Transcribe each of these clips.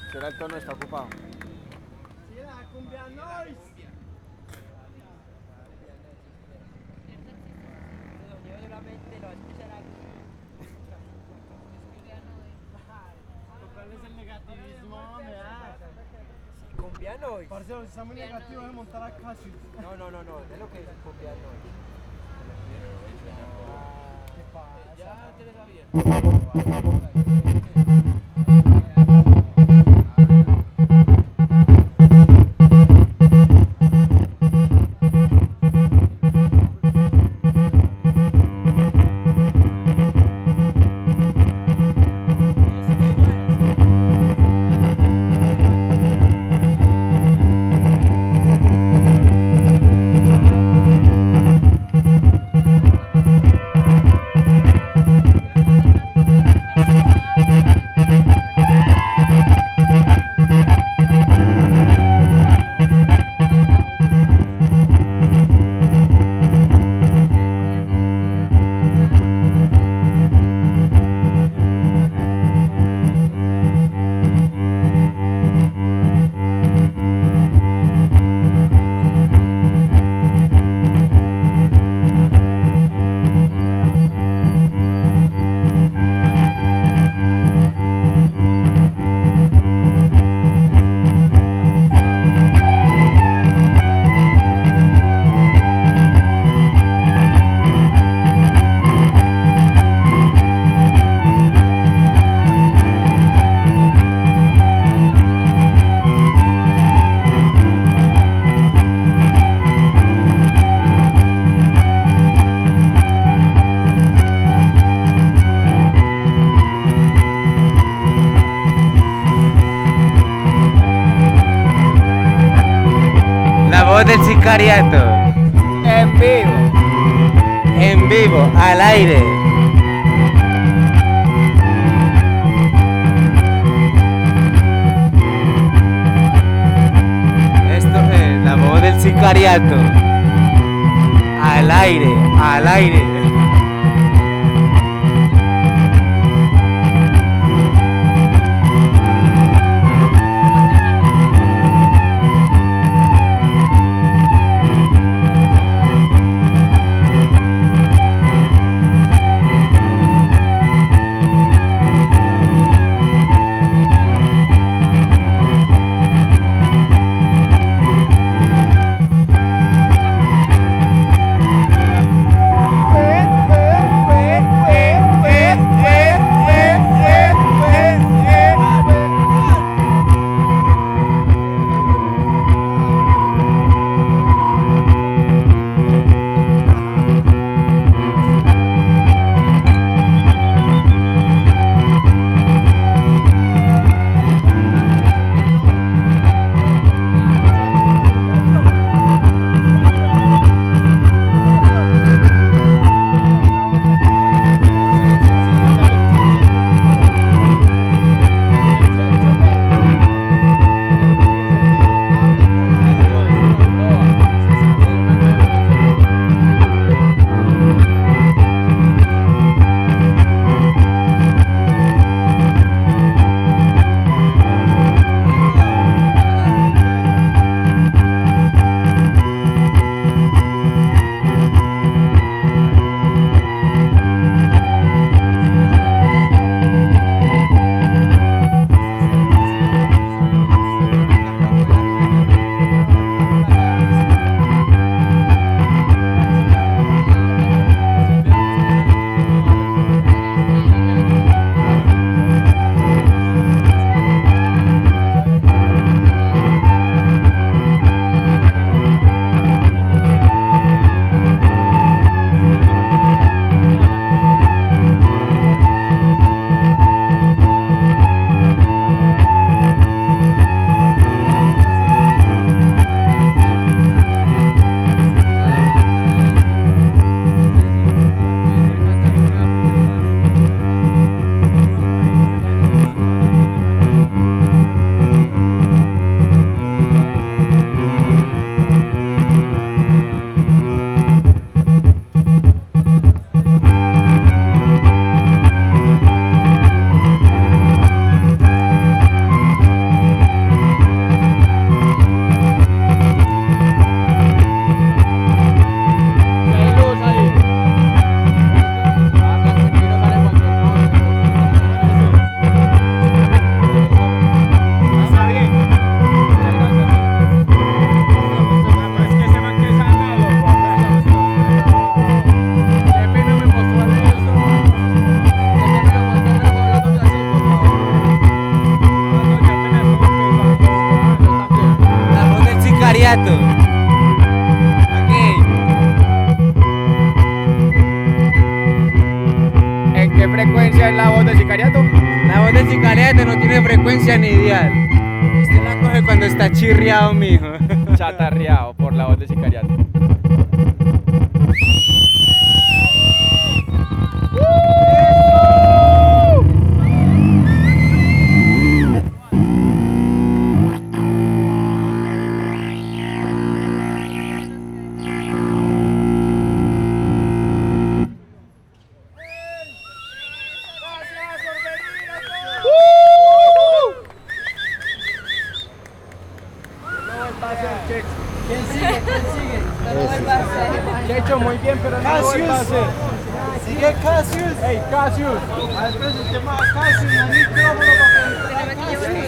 Será el tono, está ocupado. Sí, la cumbia noise. Yo solamente lo voy a escuchar aquí. ¿Cuál es el negativismo? Me da. Cumbia noise. Parce, si está muy negativo de montar a Cassius. No, es lo que es cumbia noise. ¿Qué pasa? Ya te lo sabía. Voz del sicariato. En vivo. En vivo, al aire. Esto es la voz del sicariato. Al aire, al aire. sicariato. Ok. ¿En qué frecuencia es la voz del sicariato? La voz del sicariato no tiene frecuencia ni dial. Usted la coge cuando está chirriado, mijo. Chatarreado por la voz del sicariato. ¿Quién sigue? No vuelva a hacer. Checho, muy bien, pero no lo vuelva a hacer. Sigue Cassius. Hey, Cassius. A ver, presentemos a Cassius, el micrófono para que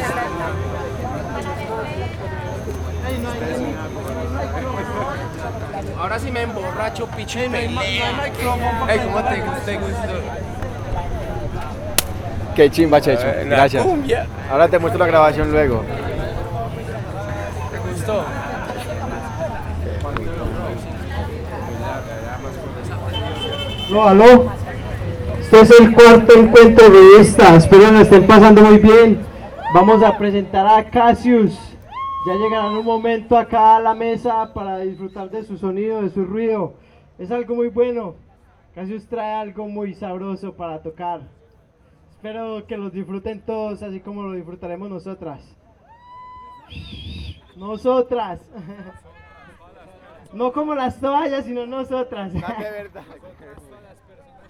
Ahora sí me emborracho, picho y no hay micrófono. Ey, ¿cómo te gustó? Qué chimba, Checho. Gracias. Cumbia. Ahora te muestro la grabación luego. ¿Te gustó? Aló, aló. Este es el cuarto encuentro de esta. Espero lo estén pasando muy bien. Vamos a presentar a Cassius. Ya llegarán un momento acá a la mesa para disfrutar de su sonido, de su ruido. Es algo muy bueno. Cassius trae algo muy sabroso para tocar. Espero que los disfruten todos, así como lo disfrutaremos nosotras. Nosotras. No como las toallas, sino nosotras. De verdad.